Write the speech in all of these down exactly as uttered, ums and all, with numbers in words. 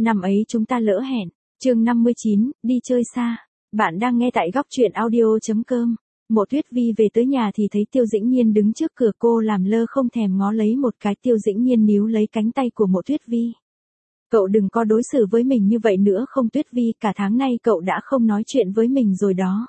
Năm ấy chúng ta lỡ hẹn. Chương năm mươi chín, đi chơi xa. Bạn đang nghe tại góc truyện audio chấm com. Mộ Tuyết Vi về tới nhà thì thấy Tiêu Dĩnh Nhiên đứng trước cửa, cô làm lơ không thèm ngó lấy một cái. Tiêu Dĩnh Nhiên níu lấy cánh tay của Mộ Tuyết Vi. Cậu đừng có đối xử với mình như vậy nữa không Tuyết Vi, cả tháng nay cậu đã không nói chuyện với mình rồi đó.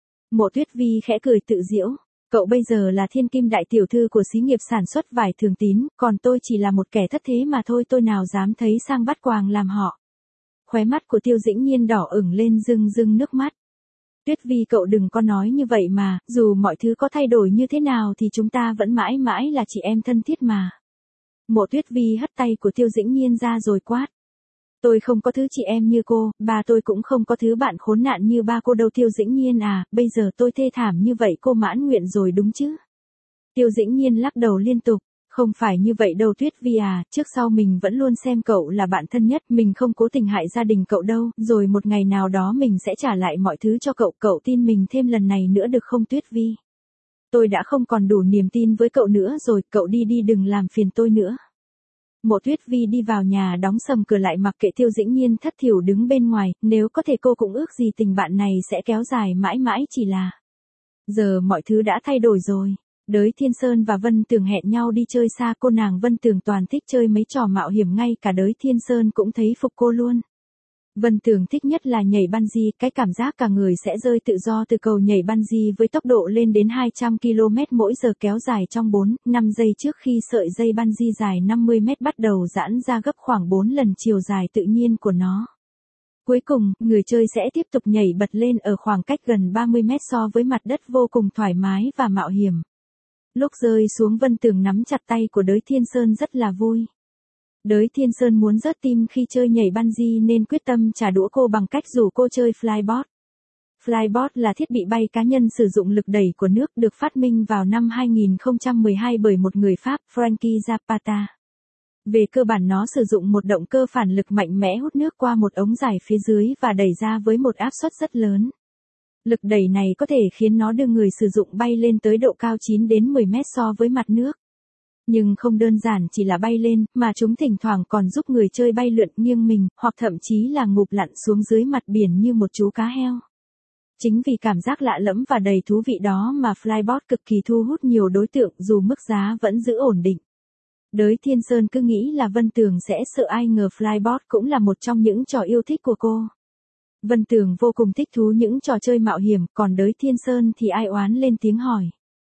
Mộ Tuyết Vi khẽ cười tự giễu. Cậu bây giờ là thiên kim đại tiểu thư của xí nghiệp sản xuất vải Thường Tín, còn tôi chỉ là một kẻ thất thế mà thôi, tôi nào dám thấy sang bắt quàng làm họ. Khóe mắt của Tiêu Dĩnh Nhiên đỏ ửng lên rưng rưng nước mắt. Tuyết Vi, cậu đừng có nói như vậy mà, dù mọi thứ có thay đổi như thế nào thì chúng ta vẫn mãi mãi là chị em thân thiết mà. Mộ Tuyết Vi hất tay của Tiêu Dĩnh Nhiên ra rồi quát. Tôi không có thứ chị em như cô, ba tôi cũng không có thứ bạn khốn nạn như ba cô đâu. Tiêu Dĩnh Nhiên à, bây giờ tôi thê thảm như vậy cô mãn nguyện rồi đúng chứ? Tiêu Dĩnh Nhiên lắc đầu liên tục. Không phải như vậy đâu Tuyết Vi à, trước sau mình vẫn luôn xem cậu là bạn thân nhất, mình không cố tình hại gia đình cậu đâu, rồi một ngày nào đó mình sẽ trả lại mọi thứ cho cậu, cậu tin mình thêm lần này nữa được không Tuyết Vi? Tôi đã không còn đủ niềm tin với cậu nữa rồi, cậu đi đi đừng làm phiền tôi nữa. Mộ Tuyết Vi đi vào nhà đóng sầm cửa lại mặc kệ Tiêu Dĩnh Nhiên thất thểu đứng bên ngoài, nếu có thể cô cũng ước gì tình bạn này sẽ kéo dài mãi mãi, chỉ là giờ mọi thứ đã thay đổi rồi. Đới Thiên Sơn và Vân Tường hẹn nhau đi chơi xa, cô nàng Vân Tường toàn thích chơi mấy trò mạo hiểm, ngay cả Đới Thiên Sơn cũng thấy phục cô luôn. Vân Tường thích nhất là nhảy bungee, cái cảm giác cả người sẽ rơi tự do từ cầu nhảy bungee với tốc độ lên đến hai trăm ki lô mét mỗi giờ kéo dài trong bốn, năm giây trước khi sợi dây bungee dài năm mươi mét bắt đầu giãn ra gấp khoảng bốn lần chiều dài tự nhiên của nó. Cuối cùng, người chơi sẽ tiếp tục nhảy bật lên ở khoảng cách gần ba mươi mét so với mặt đất, vô cùng thoải mái và mạo hiểm. Lúc rơi xuống, Vân Tường nắm chặt tay của Đới Thiên Sơn rất là vui. Đới Thiên Sơn muốn rớt tim khi chơi nhảy bungee nên quyết tâm trả đũa cô bằng cách rủ cô chơi flyboard. Flyboard là thiết bị bay cá nhân sử dụng lực đẩy của nước, được phát minh vào năm hai nghìn không trăm mười hai bởi một người Pháp, Frankie Zapata. Về cơ bản nó sử dụng một động cơ phản lực mạnh mẽ hút nước qua một ống dài phía dưới và đẩy ra với một áp suất rất lớn. Lực đẩy này có thể khiến nó đưa người sử dụng bay lên tới độ cao chín đến mười mét so với mặt nước. Nhưng không đơn giản chỉ là bay lên, mà chúng thỉnh thoảng còn giúp người chơi bay lượn nghiêng mình, hoặc thậm chí là ngụp lặn xuống dưới mặt biển như một chú cá heo. Chính vì cảm giác lạ lẫm và đầy thú vị đó mà flyboard cực kỳ thu hút nhiều đối tượng, dù mức giá vẫn giữ ổn định. Đới Thiên Sơn cứ nghĩ là Vân Tường sẽ sợ, ai ngờ flyboard cũng là một trong những trò yêu thích của cô. Vân Tường vô cùng thích thú những trò chơi mạo hiểm, còn Đới Thiên Sơn thì ai oán lên tiếng hỏi.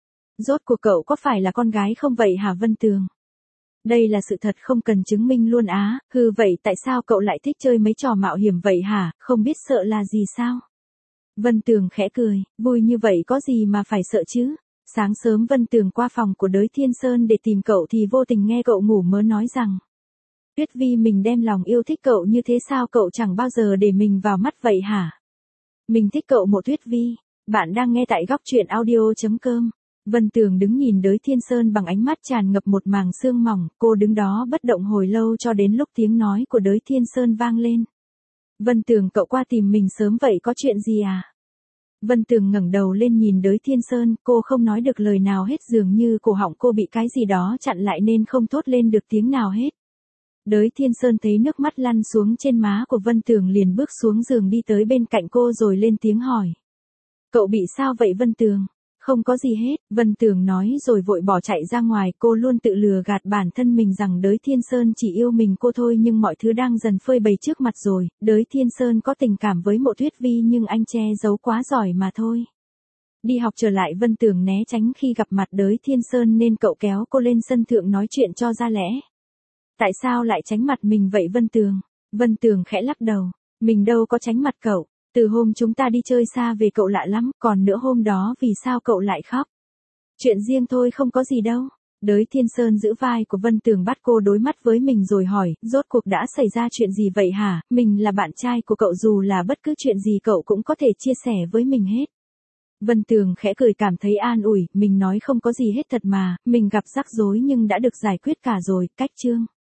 Rốt cuộc cậu có phải là con gái không vậy hả Vân Tường? Đây là sự thật không cần chứng minh luôn á, hừ vậy tại sao cậu lại thích chơi mấy trò mạo hiểm vậy hả, không biết sợ là gì sao? Vân Tường khẽ cười, vui như vậy có gì mà phải sợ chứ? Sáng sớm Vân Tường qua phòng của Đới Thiên Sơn để tìm cậu thì vô tình nghe cậu ngủ mơ nói rằng. Tuyết Vi, mình đem lòng yêu thích cậu như thế sao cậu chẳng bao giờ để mình vào mắt vậy hả? Mình thích cậu Mộ Tuyết Vi. Bạn đang nghe tại góc truyện audio chấm com. Vân Tường đứng nhìn Đới Thiên Sơn bằng ánh mắt tràn ngập một màng sương mỏng, cô đứng đó bất động hồi lâu cho đến lúc tiếng nói của Đới Thiên Sơn vang lên. Vân Tường, cậu qua tìm mình sớm vậy có chuyện gì à? Vân Tường ngẩng đầu lên nhìn Đới Thiên Sơn, cô không nói được lời nào hết, dường như cổ họng cô bị cái gì đó chặn lại nên không thốt lên được tiếng nào hết. Đới Thiên Sơn thấy nước mắt lăn xuống trên má của Vân Tường liền bước xuống giường đi tới bên cạnh cô rồi lên tiếng hỏi. Cậu bị sao vậy Vân Tường? Không có gì hết, Vân Tường nói rồi vội bỏ chạy ra ngoài. Cô luôn tự lừa gạt bản thân mình rằng Đới Thiên Sơn chỉ yêu mình cô thôi, nhưng mọi thứ đang dần phơi bày trước mặt rồi. Đới Thiên Sơn có tình cảm với Mộ Tuyết Vi nhưng anh che giấu quá giỏi mà thôi. Đi học trở lại, Vân Tường né tránh khi gặp mặt Đới Thiên Sơn nên cậu kéo cô lên sân thượng nói chuyện cho ra lẽ. Tại sao lại tránh mặt mình vậy Vân Tường? Vân Tường khẽ lắc đầu. Mình đâu có tránh mặt cậu. Từ hôm chúng ta đi chơi xa về cậu lạ lắm, còn nữa hôm đó vì sao cậu lại khóc? Chuyện riêng thôi không có gì đâu. Đới Thiên Sơn giữ vai của Vân Tường bắt cô đối mắt với mình rồi hỏi, rốt cuộc đã xảy ra chuyện gì vậy hả? Mình là bạn trai của cậu, dù là bất cứ chuyện gì cậu cũng có thể chia sẻ với mình hết. Vân Tường khẽ cười cảm thấy an ủi, mình nói không có gì hết thật mà, mình gặp rắc rối nhưng đã được giải quyết cả rồi, cách chương.